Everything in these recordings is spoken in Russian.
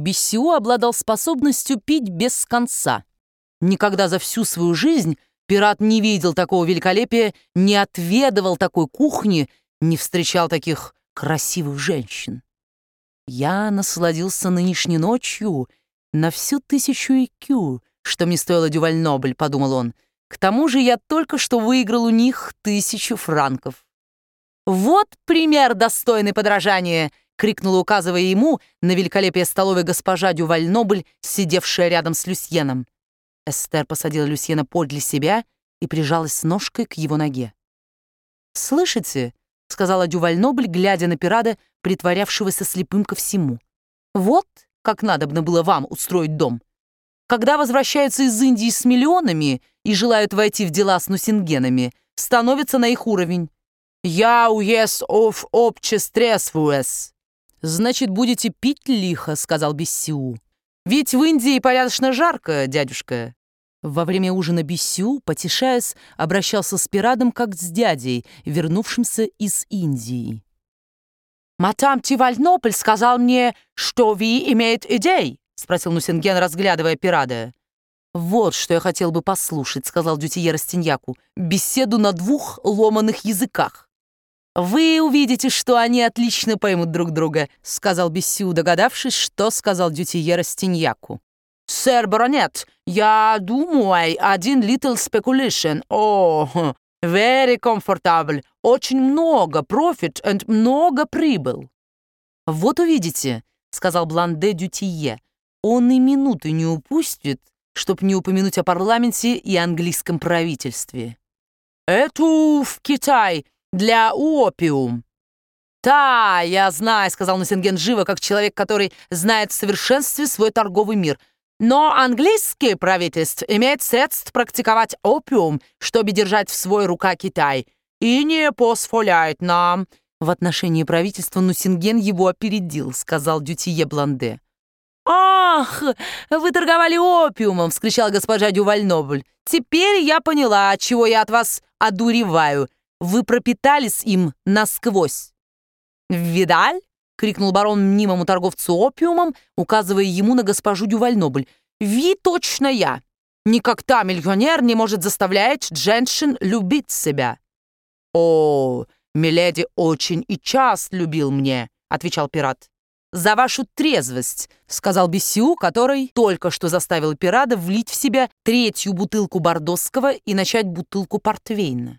Биссиу обладал способностью пить без конца. Никогда за всю свою жизнь пират не видел такого великолепия, не отведывал такой кухни, не встречал таких красивых женщин. «Я насладился нынешней ночью на всю 1000 IQ, что мне стоило Дюваль-Нобль», — подумал он. «К тому же я только что выиграл у них 1000 франков». «Вот пример, достойный подражания!» — крикнула, указывая ему на великолепие столовой госпожа Дюваль-Нобль, сидевшая рядом с Люсьеном. Эстер посадила Люсьена подле себя и прижалась ножкой к его ноге. «Слышите?» — сказала Дюваль-Нобль, глядя на пирата, притворявшегося слепым ко всему. «Вот как надобно было вам устроить дом. Когда возвращаются из Индии с миллионами и желают войти в дела с нусингенами, становятся на их уровень. «Я уез оф обществуэс». «Значит, будете пить лихо», — сказал Биссиу. «Ведь в Индии порядочно жарко, дядюшка». Во время ужина Биссиу, потешаясь, обращался с пиратом как с дядей, вернувшимся из Индии. «Мадам Дюваль-Нобль сказал мне, что вы имеете идей?» — спросил Нусинген, разглядывая пирата. «Вот что я хотел бы послушать», — сказал Дютье Растиньяку. «Беседу на 2 ломаных языках». «Вы увидите, что они отлично поймут друг друга», — сказал Биссиу, догадавшись, что сказал Дютье Растиньяку. «Сэр баронет, я думаю, один little speculation. О, very comfortable. Очень много profit and много прибыл». «Вот увидите», — сказал Бланде Дютье. «Он и минуты не упустит, чтоб не упомянуть о парламенте и английском правительстве». «Это в Китай для опиум». «Да, я знаю», — сказал Нусинген живо, как человек, который знает в совершенстве свой торговый мир. «Но английское правительство имеет средств практиковать опиум, чтобы держать в свой рука Китай, и не позволяет нам». «В отношении правительства Нусинген его опередил», — сказал Дютье Бланде. «Ах, вы торговали опиумом!» — вскричала госпожа Дюваль-Нобль. «Теперь я поняла, отчего я от вас одуреваю. Вы пропитались им насквозь». «Видаль?» — крикнул барон мнимому торговцу опиумом, указывая ему на госпожу Дюваль-Нобль. «Ви точно я. Никогда миллионер не может заставлять женщин любить себя». «О, миледи очень и часто любил мне», — отвечал пират. «За вашу трезвость», — сказал Биссиу, который только что заставил пирата влить в себя 3-ю бутылку бордосского и начать бутылку портвейна.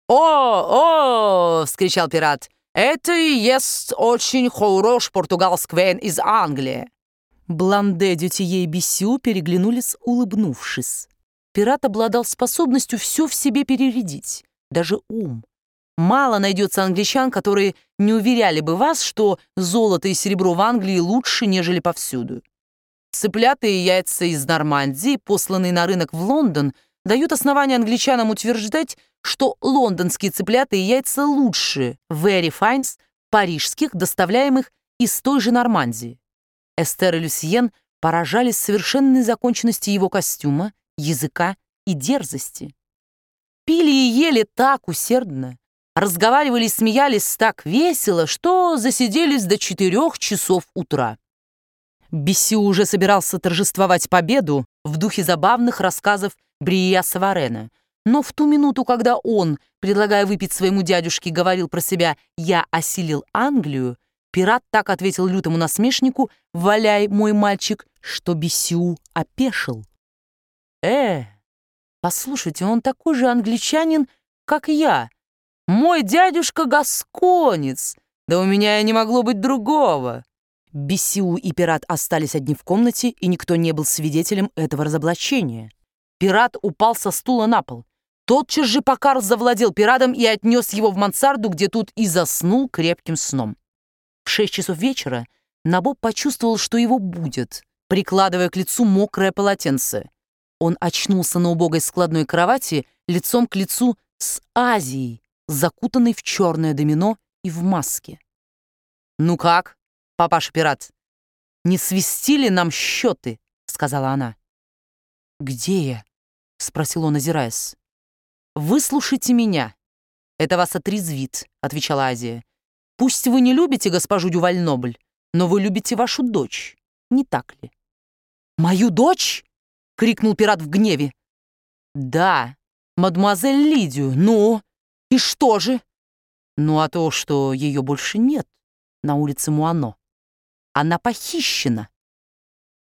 «О!» — вскричал пират. «Это и есть очень хороший португальский вейн из Англии». Бланде, Дютье и Биссиу переглянулись, улыбнувшись. Пират обладал способностью все в себе перередить, даже ум. Мало найдется англичан, которые не уверяли бы вас, что золото и серебро в Англии лучше, нежели повсюду. Цыплята и яйца из Нормандии, посланные на рынок в Лондон, дают основание англичанам утверждать, что лондонские цыплята и яйца лучше very fines парижских, доставляемых из той же Нормандии. Эстер и Люсьен поражались совершенной законченности его костюма, языка и дерзости. Пили и ели так усердно, разговаривали и смеялись так весело, что засиделись до 4 часов утра. Биссиу уже собирался торжествовать победу в духе забавных рассказов Брия-Саварена, но в ту минуту, когда он, предлагая выпить своему дядюшке, говорил про себя «я осилил Англию», пират так ответил лютому насмешнику «валяй, мой мальчик», что Биссиу опешил. Послушайте, он такой же англичанин, как я. Мой дядюшка гасконец, да у меня и не могло быть другого». Биссиу и пират остались одни в комнате, и никто не был свидетелем этого разоблачения. Пират упал со стула на пол. Тотчас же Покар завладел пиратом и отнес его в мансарду, где тут и заснул крепким сном. В 6 часов вечера Набоб почувствовал, что его будят, прикладывая к лицу мокрое полотенце. Он очнулся на убогой складной кровати лицом к лицу с Азией, закутанной в черное домино и в маске. «Ну как, папаша-пират, не свистили нам счеты?» — сказала она. «Где я?» — спросил он, озираясь. «Выслушайте меня. Это вас отрезвит», — отвечала Азия. «Пусть вы не любите госпожу Дюваль-Нобль, но вы любите вашу дочь. Не так ли? «Мою дочь?» — крикнул пират в гневе. «Да, мадемуазель Лидию. Ну, и что же?» «Ну, а то, что ее больше нет на улице Муано. Она похищена».